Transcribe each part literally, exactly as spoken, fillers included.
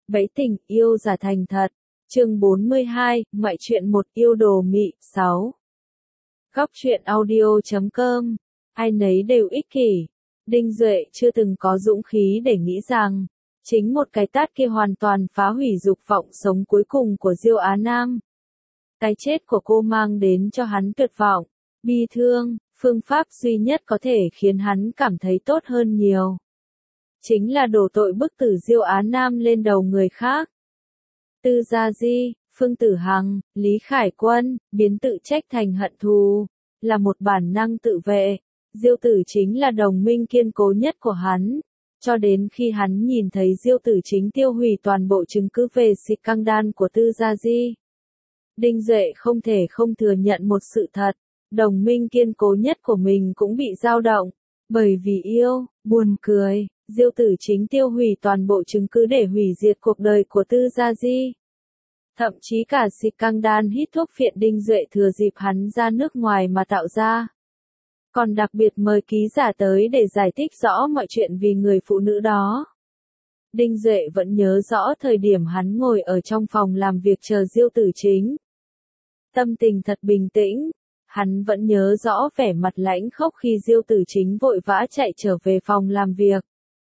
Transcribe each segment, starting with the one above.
Bẫy tình yêu giả thành thật. Chương bốn mươi hai, ngoại truyện một yêu đồ mị. sáu. Góc truyện audio chấm com. Ai nấy đều ích kỷ. Đinh Duệ chưa từng có dũng khí để nghĩ rằng, chính một cái tát kia hoàn toàn phá hủy dục vọng sống cuối cùng của Diêu Á Nam. Cái chết của cô mang đến cho hắn tuyệt vọng, bi thương, phương pháp duy nhất có thể khiến hắn cảm thấy tốt hơn nhiều. Chính là đổ tội bức tử Diêu Á Nam lên đầu người khác. Tư Gia Di, Phương Tử Hằng, Lý Khải Quân, biến tự trách thành hận thù, là một bản năng tự vệ. Diêu Tử Chính là đồng minh kiên cố nhất của hắn, cho đến khi hắn nhìn thấy Diêu Tử Chính tiêu hủy toàn bộ chứng cứ về scandal của Tư Gia Di. Đinh Duệ không thể không thừa nhận một sự thật, đồng minh kiên cố nhất của mình cũng bị dao động, bởi vì yêu. Buồn cười, Diêu Tử Chính tiêu hủy toàn bộ chứng cứ để hủy diệt cuộc đời của Tư Gia Di. Thậm chí cả scandal hít thuốc phiện Đinh Duệ thừa dịp hắn ra nước ngoài mà tạo ra. Còn đặc biệt mời ký giả tới để giải thích rõ mọi chuyện vì người phụ nữ đó. Đinh Duệ vẫn nhớ rõ thời điểm hắn ngồi ở trong phòng làm việc chờ Diêu Tử Chính. Tâm tình thật bình tĩnh, hắn vẫn nhớ rõ vẻ mặt lãnh khốc khi Diêu Tử Chính vội vã chạy trở về phòng làm việc.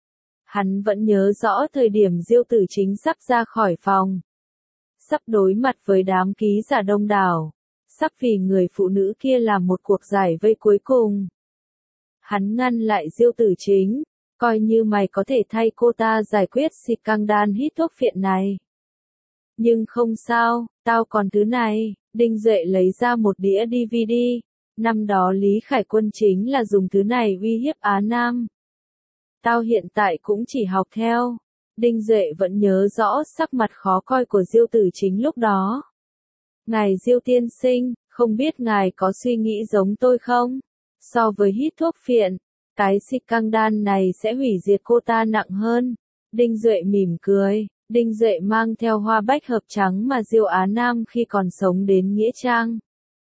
Hắn vẫn nhớ rõ thời điểm Diêu Tử Chính sắp ra khỏi phòng. Sắp đối mặt với đám ký giả đông đảo. Sắp vì người phụ nữ kia làm một cuộc giải vây cuối cùng. Hắn ngăn lại Diêu Tử Chính, coi như mày có thể thay cô ta giải quyết scandal hít thuốc phiện này. Nhưng không sao, tao còn thứ này. Đinh Duệ lấy ra một đĩa đê vê đê, năm đó Lý Khải Quân chính là dùng thứ này uy hiếp Á Nam. Tao hiện tại cũng chỉ học theo. Đinh Duệ vẫn nhớ rõ sắc mặt khó coi của Diêu Tử Chính lúc đó. Ngài Diêu tiên sinh, không biết ngài có suy nghĩ giống tôi không? So với hít thuốc phiện, cái scandal này sẽ hủy diệt cô ta nặng hơn. Đinh Duệ mỉm cười. Đinh Duệ mang theo hoa bách hợp trắng mà Diêu Á Nam khi còn sống đến Nghĩa Trang.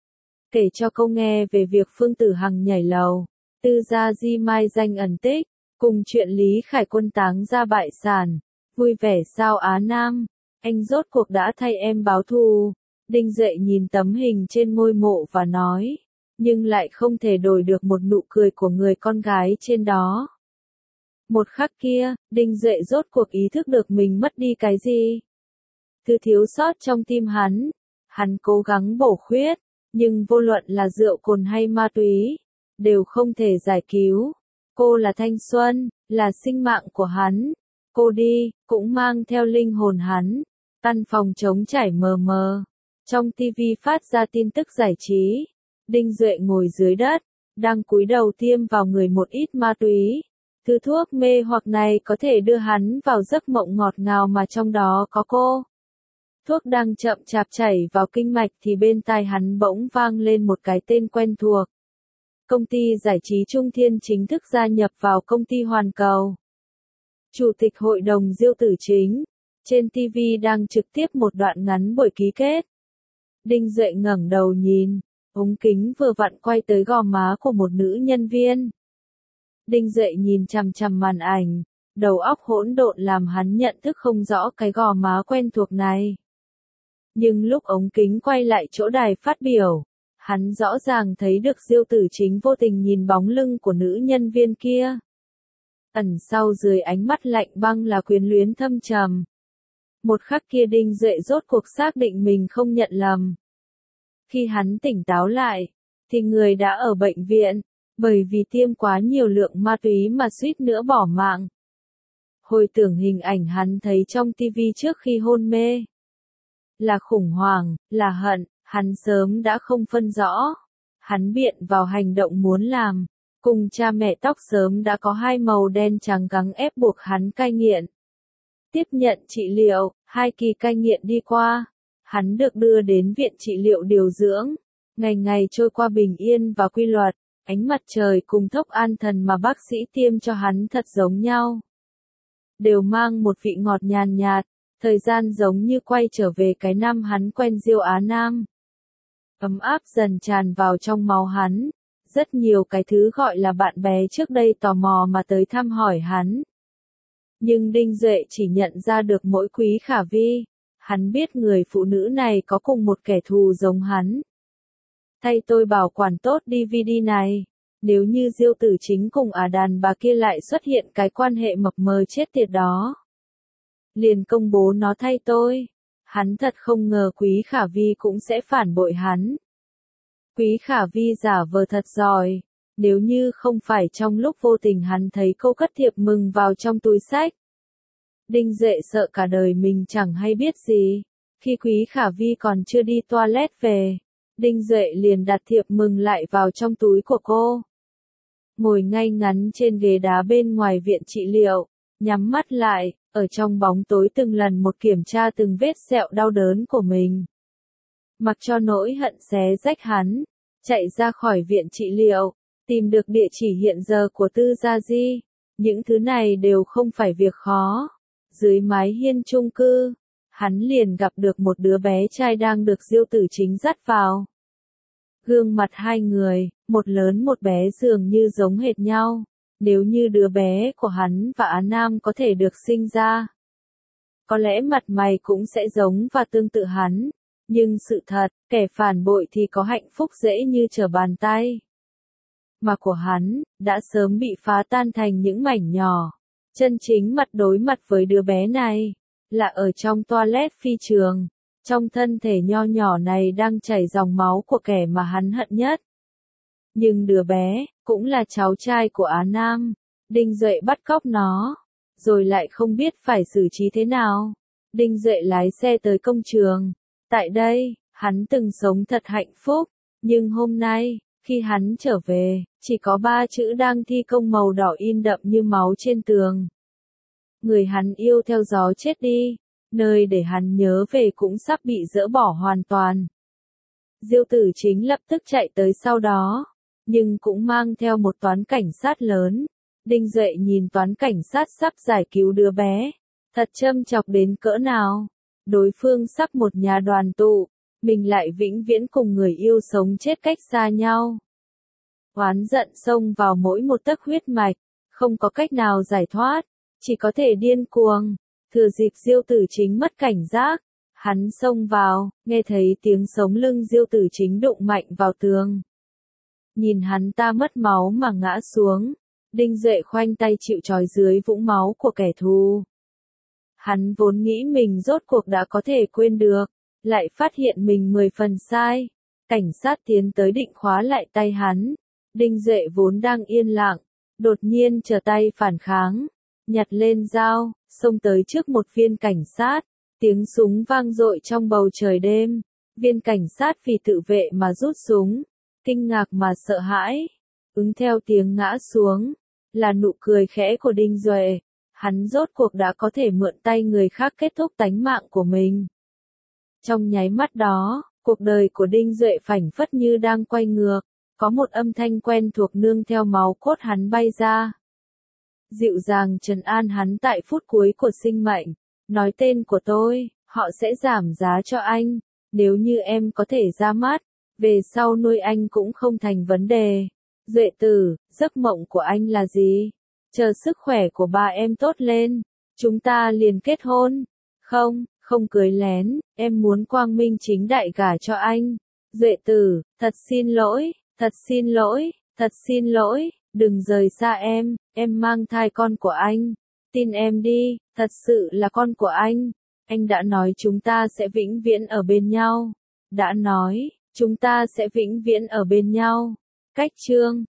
Kể cho câu nghe về việc Phương Tử Hằng nhảy lầu, Tư Gia Di mai danh ẩn tích, cùng chuyện Lý Khải Quân táng ra bại sản. Vui vẻ sao Á Nam? Anh rốt cuộc đã thay em báo thù. Đinh Duệ nhìn tấm hình trên ngôi mộ và nói, nhưng lại không thể đổi được một nụ cười của người con gái trên đó. Một khắc kia, Đinh Duệ rốt cuộc ý thức được mình mất đi cái gì. Thứ thiếu sót trong tim hắn, hắn cố gắng bổ khuyết, nhưng vô luận là rượu cồn hay ma túy, đều không thể giải cứu. Cô là thanh xuân, là sinh mạng của hắn. Cô đi, cũng mang theo linh hồn hắn. Căn phòng trống trải mờ mờ. Trong ti vi phát ra tin tức giải trí. Đinh Duệ ngồi dưới đất, đang cúi đầu tiêm vào người một ít ma túy. Thứ thuốc mê hoặc này có thể đưa hắn vào giấc mộng ngọt ngào mà trong đó có cô. Thuốc đang chậm chạp chảy vào kinh mạch thì bên tai hắn bỗng vang lên một cái tên quen thuộc. Công ty giải trí Trung Thiên chính thức gia nhập vào công ty Hoàn Cầu. Chủ tịch hội đồng Diêu Tử Chính. Trên ti vi đang trực tiếp một đoạn ngắn buổi ký kết. Đinh Duệ ngẩng đầu nhìn, ống kính vừa vặn quay tới gò má của một nữ nhân viên. Đinh Duệ nhìn chằm chằm màn ảnh, đầu óc hỗn độn làm hắn nhận thức không rõ cái gò má quen thuộc này. Nhưng lúc ống kính quay lại chỗ đài phát biểu, hắn rõ ràng thấy được Diêu Tử Chính vô tình nhìn bóng lưng của nữ nhân viên kia. Ẩn sau dưới ánh mắt lạnh băng là quyến luyến thâm trầm. Một khắc kia Đinh Duệ rốt cuộc xác định mình không nhận lầm. Khi hắn tỉnh táo lại, thì người đã ở bệnh viện, bởi vì tiêm quá nhiều lượng ma túy mà suýt nữa bỏ mạng. Hồi tưởng hình ảnh hắn thấy trong ti vi trước khi hôn mê. Là khủng hoảng, là hận, hắn sớm đã không phân rõ. Hắn biện vào hành động muốn làm. Cùng cha mẹ tóc sớm đã có hai màu đen trắng gắng ép buộc hắn cai nghiện. Tiếp nhận trị liệu, hai kỳ cai nghiện đi qua. Hắn được đưa đến viện trị liệu điều dưỡng. Ngày ngày trôi qua bình yên và quy luật. Ánh mặt trời cùng thuốc an thần mà bác sĩ tiêm cho hắn thật giống nhau. Đều mang một vị ngọt nhàn nhạt, thời gian giống như quay trở về cái năm hắn quen Diêu Á Nam. Ấm áp dần tràn vào trong máu hắn. Rất nhiều cái thứ gọi là bạn bè trước đây tò mò mà tới thăm hỏi hắn. Nhưng Đinh Duệ chỉ nhận ra được mỗi Quý Khả Vi. Hắn biết người phụ nữ này có cùng một kẻ thù giống hắn. Thay tôi bảo quản tốt đê vê đê này. Nếu như Diêu Tử Chính cùng ả đàn bà kia lại xuất hiện cái quan hệ mập mờ chết tiệt đó, liền công bố nó thay tôi. Hắn thật không ngờ Quý Khả Vi cũng sẽ phản bội hắn. Quý Khả Vi giả vờ thật giỏi. Nếu như không phải trong lúc vô tình hắn thấy cô cất thiệp mừng vào trong túi xách. Đinh Duệ sợ cả đời mình chẳng hay biết gì. Khi Quý Khả Vi còn chưa đi toilet về, Đinh Duệ liền đặt thiệp mừng lại vào trong túi của cô. Ngồi ngay ngắn trên ghế đá bên ngoài viện trị liệu, nhắm mắt lại, ở trong bóng tối từng lần một kiểm tra từng vết sẹo đau đớn của mình. Mặc cho nỗi hận xé rách hắn, chạy ra khỏi viện trị liệu, tìm được địa chỉ hiện giờ của Tư Gia Di. Những thứ này đều không phải việc khó. Dưới mái hiên chung cư, hắn liền gặp được một đứa bé trai đang được Diêu Tử Chính dắt vào. Gương mặt hai người, một lớn một bé dường như giống hệt nhau. Nếu như đứa bé của hắn và Á Nam có thể được sinh ra, có lẽ mặt mày cũng sẽ giống và tương tự hắn. Nhưng sự thật, kẻ phản bội thì có hạnh phúc dễ như trở bàn tay. Mà của hắn, đã sớm bị phá tan thành những mảnh nhỏ. Chân chính mặt đối mặt với đứa bé này, là ở trong toilet phi trường. Trong thân thể nho nhỏ này đang chảy dòng máu của kẻ mà hắn hận nhất. Nhưng đứa bé, cũng là cháu trai của Á Nam. Đinh Duệ bắt cóc nó, rồi lại không biết phải xử trí thế nào. Đinh Duệ lái xe tới công trường. Tại đây, hắn từng sống thật hạnh phúc. Nhưng hôm nay, khi hắn trở về, chỉ có ba chữ đang thi công màu đỏ in đậm như máu trên tường. Người hắn yêu theo gió chết đi, nơi để hắn nhớ về cũng sắp bị dỡ bỏ hoàn toàn. Diêu Tử Chính lập tức chạy tới sau đó, nhưng cũng mang theo một toán cảnh sát lớn. Đinh Duệ nhìn toán cảnh sát sắp giải cứu đứa bé, thật châm chọc đến cỡ nào. Đối phương sắp một nhà đoàn tụ, mình lại vĩnh viễn cùng người yêu sống chết cách xa nhau. Oán giận xông vào mỗi một tấc huyết mạch, không có cách nào giải thoát, chỉ có thể điên cuồng. Thừa dịp Diêu Tử Chính mất cảnh giác, hắn xông vào, nghe thấy tiếng sống lưng Diêu Tử Chính đụng mạnh vào tường. Nhìn hắn ta mất máu mà ngã xuống, Đinh Duệ khoanh tay chịu trói dưới vũng máu của kẻ thù. Hắn vốn nghĩ mình rốt cuộc đã có thể quên được, lại phát hiện mình mười phần sai. Cảnh sát tiến tới định khóa lại tay hắn. Đinh Duệ vốn đang yên lặng, đột nhiên trở tay phản kháng, nhặt lên dao, xông tới trước một viên cảnh sát. Tiếng súng vang dội trong bầu trời đêm. Viên cảnh sát vì tự vệ mà rút súng, kinh ngạc mà sợ hãi. Ứng theo tiếng ngã xuống, là nụ cười khẽ của Đinh Duệ. Hắn rốt cuộc đã có thể mượn tay người khác kết thúc tánh mạng của mình. Trong nháy mắt đó, cuộc đời của Đinh Duệ phảng phất như đang quay ngược. Có một âm thanh quen thuộc nương theo máu cốt hắn bay ra. Dịu dàng trấn an hắn tại phút cuối của sinh mệnh. Nói tên của tôi, họ sẽ giảm giá cho anh. Nếu như em có thể ra mắt, về sau nuôi anh cũng không thành vấn đề. Duệ tử, giấc mộng của anh là gì? Chờ sức khỏe của ba em tốt lên, chúng ta liền kết hôn. Không, không cưới lén, em muốn quang minh chính đại gả cho anh. Duệ tử, thật xin lỗi, thật xin lỗi, thật xin lỗi, đừng rời xa em, em mang thai con của anh. Tin em đi, thật sự là con của anh. Anh đã nói chúng ta sẽ vĩnh viễn ở bên nhau. Đã nói, chúng ta sẽ vĩnh viễn ở bên nhau. Cách chương